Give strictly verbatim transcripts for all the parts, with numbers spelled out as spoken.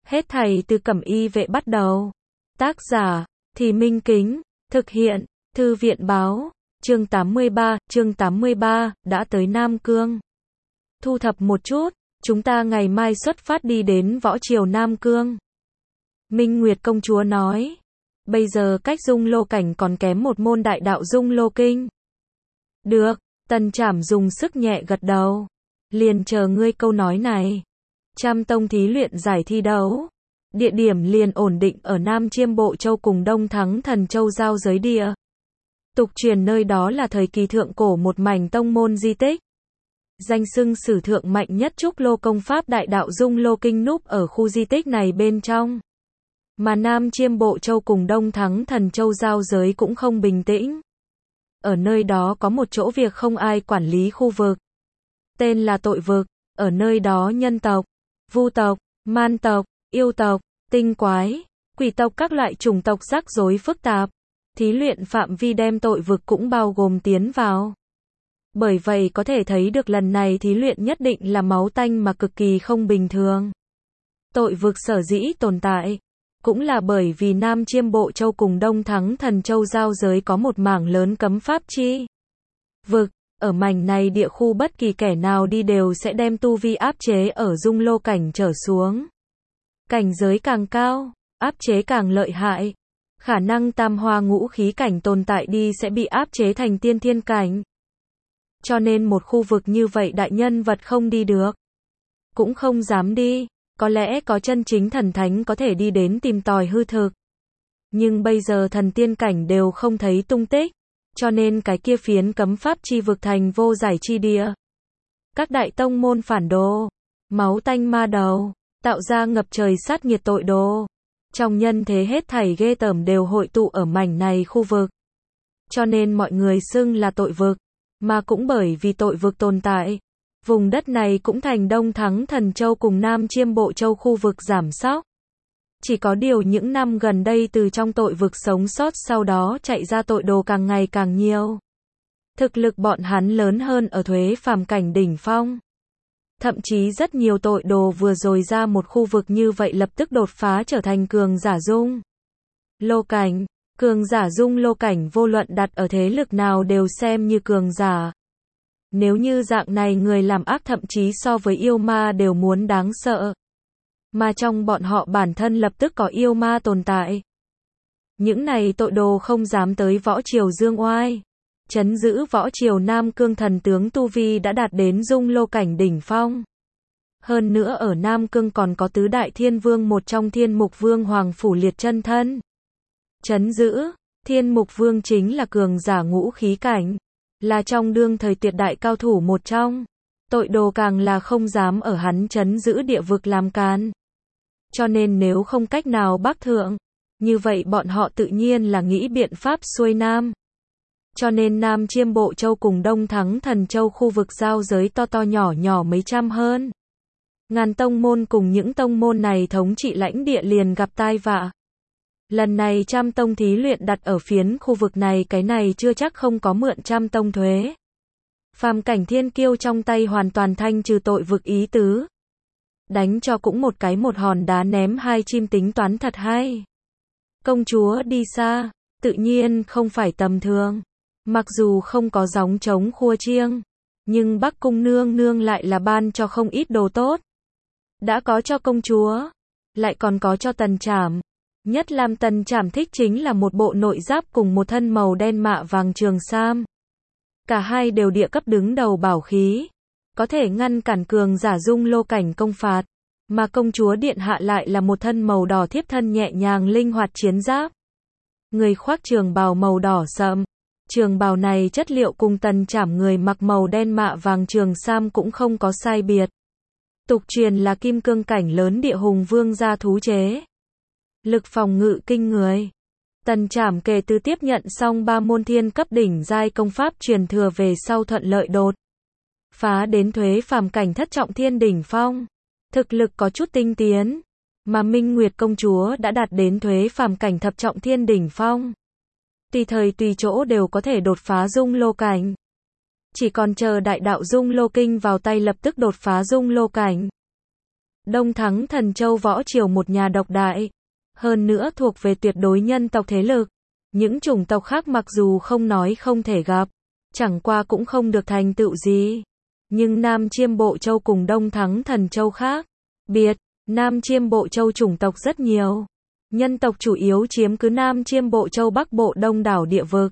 Hết thảy từ Cẩm Y Vệ bắt đầu. Tác giả, Thì Minh Kính, thực hiện, Thư viện Báo, chương tám mươi ba, chương tám mươi ba, đã tới Nam Cương. Thu thập một chút, chúng ta ngày mai xuất phát đi đến võ triều Nam Cương. Minh Nguyệt công chúa nói, bây giờ cách Dung Lô Cảnh còn kém một môn đại đạo Dung Lô Kinh. Được, Tần Trảm dùng sức nhẹ gật đầu. Liền chờ ngươi câu nói này. Trăm tông thí luyện giải thi đấu. Địa điểm liền ổn định ở Nam Chiêm Bộ Châu cùng Đông Thắng Thần Châu giao giới địa. Tục truyền nơi đó là thời kỳ thượng cổ một mảnh tông môn di tích. Danh xưng sử thượng mạnh nhất Trúc Lô công pháp đại đạo Dung Lô Kinh núp ở khu di tích này bên trong. Mà Nam Chiêm Bộ Châu cùng Đông Thắng Thần Châu giao giới cũng không bình tĩnh. Ở nơi đó có một chỗ việc không ai quản lý khu vực. Tên là Tội Vực. Ở nơi đó nhân tộc, vu tộc, man tộc, yêu tộc, tinh quái, quỷ tộc các loại chủng tộc rắc rối phức tạp. Thí luyện phạm vi đem Tội Vực cũng bao gồm tiến vào. Bởi vậy có thể thấy được lần này thí luyện nhất định là máu tanh mà cực kỳ không bình thường. Tội Vực sở dĩ tồn tại, cũng là bởi vì Nam Chiêm Bộ Châu cùng Đông Thắng Thần Châu giao giới có một mảng lớn cấm pháp chi vực. Ở mảnh này địa khu bất kỳ kẻ nào đi đều sẽ đem tu vi áp chế ở Dung Lô Cảnh trở xuống. Cảnh giới càng cao, áp chế càng lợi hại. Khả năng tam hoa ngũ khí cảnh tồn tại đi sẽ bị áp chế thành tiên thiên cảnh. Cho nên một khu vực như vậy đại nhân vật không đi được. Cũng không dám đi. Có lẽ có chân chính thần thánh có thể đi đến tìm tòi hư thực. Nhưng bây giờ thần tiên cảnh đều không thấy tung tích. Cho nên cái kia phiến cấm pháp chi vực thành vô giải chi địa. Các đại tông môn phản đồ, máu tanh ma đầu, tạo ra ngập trời sát nghiệt tội đồ. Trong nhân thế hết thảy ghê tởm đều hội tụ ở mảnh này khu vực. Cho nên mọi người xưng là Tội Vực. Mà cũng bởi vì Tội Vực tồn tại, vùng đất này cũng thành Đông Thắng Thần Châu cùng Nam Chiêm Bộ Châu khu vực giảm sóc. Chỉ có điều những năm gần đây từ trong Tội Vực sống sót sau đó chạy ra tội đồ càng ngày càng nhiều. Thực lực bọn hắn lớn hơn ở thuế phàm cảnh đỉnh phong. Thậm chí rất nhiều tội đồ vừa rồi ra một khu vực như vậy lập tức đột phá trở thành cường giả Dung Lô Cảnh. Cường giả Dung Lô Cảnh vô luận đặt ở thế lực nào đều xem như cường giả. Nếu như dạng này người làm ác thậm chí so với yêu ma đều muốn đáng sợ. Mà trong bọn họ bản thân lập tức có yêu ma tồn tại. Những này tội đồ không dám tới võ triều dương oai. Trấn giữ võ triều Nam Cương thần tướng Tu Vi đã đạt đến Dung Lô Cảnh đỉnh phong. Hơn nữa ở Nam Cương còn có tứ đại thiên vương một trong Thiên Mục Vương Hoàng Phủ Liệt chân thân. Trấn giữ, Thiên Mục Vương chính là cường giả ngũ khí cảnh. Là trong đương thời tuyệt đại cao thủ một trong. Tội đồ càng là không dám ở hắn trấn giữ địa vực làm can. Cho nên nếu không cách nào bắc thượng, như vậy bọn họ tự nhiên là nghĩ biện pháp xuôi nam. Cho nên Nam Chiêm Bộ Châu cùng Đông Thắng Thần Châu khu vực giao giới to to nhỏ nhỏ mấy trăm hơn. Ngàn tông môn cùng những tông môn này thống trị lãnh địa liền gặp tai vạ. Lần này trăm tông thí luyện đặt ở phiến khu vực này cái này chưa chắc không có mượn trăm tông thuế. Phàm cảnh thiên kiêu trong tay hoàn toàn thanh trừ Tội Vực ý tứ. Đánh cho cũng một cái một hòn đá ném hai chim tính toán thật hay. Công chúa đi xa, tự nhiên không phải tầm thường. Mặc dù không có gióng trống khua chiêng, nhưng Bắc Cung nương nương lại là ban cho không ít đồ tốt. Đã có cho công chúa, lại còn có cho Tần Trảm. Nhất làm Tần Trảm thích chính là một bộ nội giáp cùng một thân màu đen mạ vàng trường sam. Cả hai đều địa cấp đứng đầu bảo khí. Có thể ngăn cản cường giả Dung Lô Cảnh công phạt. Mà công chúa điện hạ lại là một thân màu đỏ thiếp thân nhẹ nhàng linh hoạt chiến giáp. Người khoác trường bào màu đỏ sậm. Trường bào này chất liệu cùng Tần Trảm người mặc màu đen mạ vàng trường sam cũng không có sai biệt. Tục truyền là kim cương cảnh lớn địa hùng vương gia thú chế. Lực phòng ngự kinh người. Tần Trảm kể từ tiếp nhận xong ba môn thiên cấp đỉnh giai công pháp truyền thừa về sau thuận lợi đột phá đến thuế phàm cảnh thất trọng thiên đỉnh phong. Thực lực có chút tinh tiến. Mà Minh Nguyệt công chúa đã đạt đến thuế phàm cảnh thập trọng thiên đỉnh phong. Tùy thời tùy chỗ đều có thể đột phá Dung Lô Cảnh. Chỉ còn chờ đại đạo Dung Lô Kinh vào tay lập tức đột phá Dung Lô Cảnh. Đông Thắng Thần Châu võ triều một nhà độc đại, hơn nữa thuộc về tuyệt đối nhân tộc thế lực. Những chủng tộc khác mặc dù không nói không thể gặp, chẳng qua cũng không được thành tựu gì. Nhưng Nam Chiêm Bộ Châu cùng Đông Thắng Thần Châu khác biệt, Nam Chiêm Bộ Châu chủng tộc rất nhiều. Nhân tộc chủ yếu chiếm cứ Nam Chiêm Bộ Châu Bắc Bộ đông đảo địa vực.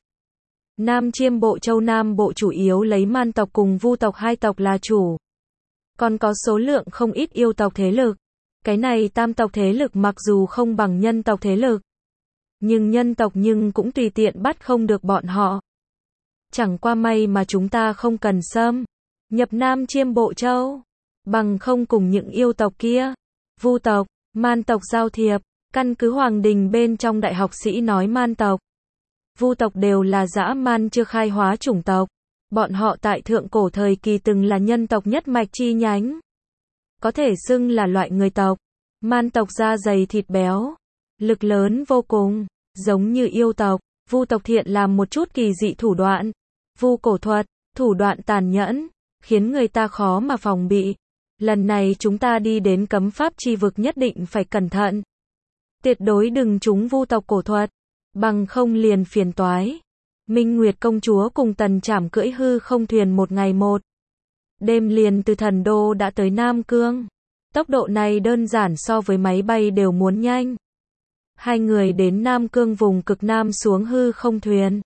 Nam Chiêm Bộ Châu Nam Bộ chủ yếu lấy Man tộc cùng Vu tộc hai tộc là chủ. Còn có số lượng không ít yêu tộc thế lực. Cái này tam tộc thế lực mặc dù không bằng nhân tộc thế lực, nhưng nhân tộc nhưng cũng tùy tiện bắt không được bọn họ. Chẳng qua may mà chúng ta không cần xâm nhập Nam Chiêm Bộ Châu, bằng không cùng những yêu tộc kia, Vu tộc, Man tộc giao thiệp. Căn cứ Hoàng Đình bên trong đại học sĩ nói Man tộc, Vu tộc đều là dã man chưa khai hóa chủng tộc. Bọn họ tại thượng cổ thời kỳ từng là nhân tộc nhất mạch chi nhánh. Có thể xưng là loại người tộc. Man tộc da dày thịt béo, lực lớn vô cùng, giống như yêu tộc. Vu tộc thiện làm một chút kỳ dị thủ đoạn. Vu cổ thuật, thủ đoạn tàn nhẫn, khiến người ta khó mà phòng bị. Lần này chúng ta đi đến cấm pháp chi vực nhất định phải cẩn thận. Tuyệt đối đừng trúng Vu tộc cổ thuật, bằng không liền phiền toái. Minh Nguyệt công chúa cùng Tần Trảm cưỡi hư không thuyền một ngày một đêm liền từ Thần Đô đã tới Nam Cương. Tốc độ này đơn giản so với máy bay đều muốn nhanh. Hai người đến Nam Cương vùng cực Nam xuống hư không thuyền.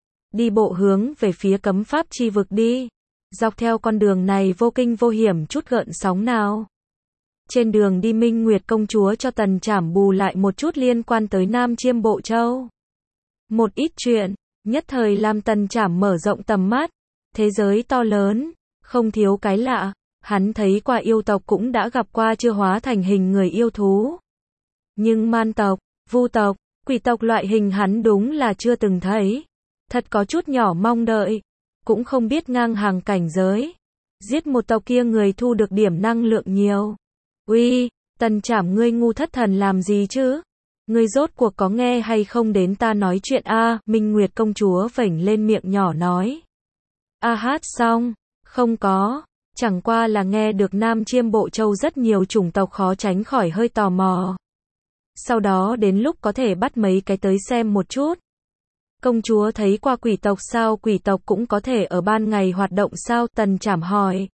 Đi bộ hướng về phía cấm pháp chi vực đi. Dọc theo con đường này vô kinh vô hiểm chút gợn sóng nào. Trên đường đi Minh Nguyệt công chúa cho Tần Trảm bù lại một chút liên quan tới Nam Chiêm Bộ Châu. Một ít chuyện, nhất thời làm Tần Trảm mở rộng tầm mắt. Thế giới to lớn, không thiếu cái lạ. Hắn thấy qua yêu tộc cũng đã gặp qua chưa hóa thành hình người yêu thú. Nhưng Man tộc, Vu tộc, quỷ tộc loại hình hắn đúng là chưa từng thấy. Thật có chút nhỏ mong đợi. Cũng không biết ngang hàng cảnh giới. Giết một tộc kia người thu được điểm năng lượng nhiều. Uy, Tần Trảm ngươi ngu thất thần làm gì chứ? Ngươi rốt cuộc có nghe hay không đến ta nói chuyện a? À, Minh Nguyệt công chúa vểnh lên miệng nhỏ nói. A à, hát xong, không có, chẳng qua là nghe được Nam Chiêm Bộ Châu rất nhiều chủng tộc khó tránh khỏi hơi tò mò. Sau đó đến lúc có thể bắt mấy cái tới xem một chút. Công chúa thấy qua quỷ tộc sao? Quỷ tộc cũng có thể ở ban ngày hoạt động sao? Tần Trảm hỏi.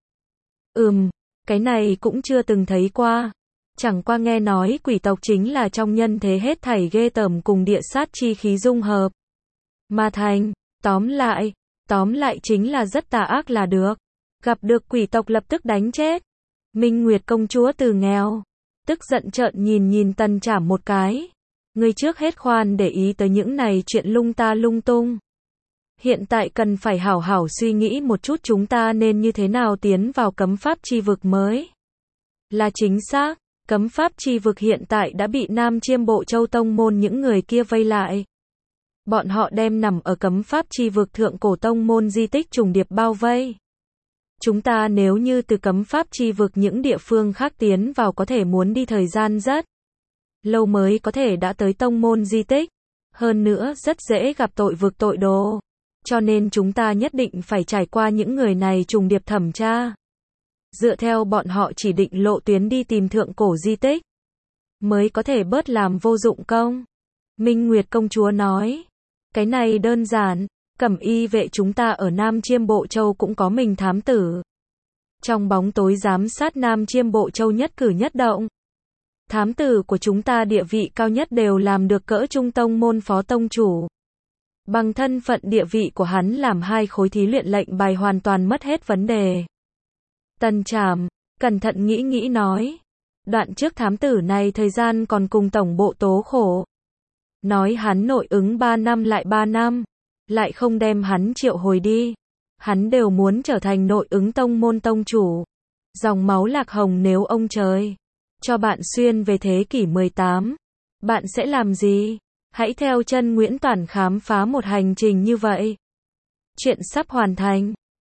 Ừm, cái này cũng chưa từng thấy qua. Chẳng qua nghe nói quỷ tộc chính là trong nhân thế hết thảy ghê tởm cùng địa sát chi khí dung hợp mà thành. Tóm lại, tóm lại chính là rất tà ác là được. Gặp được quỷ tộc lập tức đánh chết. Minh Nguyệt công chúa từ nghèo, tức giận trợn nhìn nhìn Tần Trảm một cái. Ngươi trước hết khoan để ý tới những này chuyện lung ta lung tung. Hiện tại cần phải hảo hảo suy nghĩ một chút chúng ta nên như thế nào tiến vào cấm pháp chi vực mới. Là chính xác, cấm pháp chi vực hiện tại đã bị Nam Chiêm Bộ Châu tông môn những người kia vây lại. Bọn họ đem nằm ở cấm pháp chi vực thượng cổ tông môn di tích trùng điệp bao vây. Chúng ta nếu như từ cấm pháp chi vực những địa phương khác tiến vào có thể muốn đi thời gian rất lâu mới có thể đã tới tông môn di tích. Hơn nữa rất dễ gặp tội vực tội đồ. Cho nên chúng ta nhất định phải trải qua những người này trùng điệp thẩm tra. Dựa theo bọn họ chỉ định lộ tuyến đi tìm thượng cổ di tích. Mới có thể bớt làm vô dụng công. Minh Nguyệt công chúa nói. Cái này đơn giản. Cẩm y vệ chúng ta ở Nam Chiêm Bộ Châu cũng có mình thám tử. Trong bóng tối giám sát Nam Chiêm Bộ Châu nhất cử nhất động. Thám tử của chúng ta địa vị cao nhất đều làm được cỡ trung tông môn phó tông chủ. Bằng thân phận địa vị của hắn làm hai khối thí luyện lệnh bài hoàn toàn mất hết vấn đề. Tần Trảm, cẩn thận nghĩ nghĩ nói. Đoạn trước thám tử này thời gian còn cùng tổng bộ tố khổ. Nói hắn nội ứng ba năm lại ba năm. Lại không đem hắn triệu hồi đi. Hắn đều muốn trở thành nội ứng tông môn tông chủ. Dòng máu lạc hồng nếu ông trời cho bạn xuyên về thế kỷ mười tám. Bạn sẽ làm gì? Hãy theo chân Nguyễn Toản khám phá một hành trình như vậy. Chuyện sắp hoàn thành.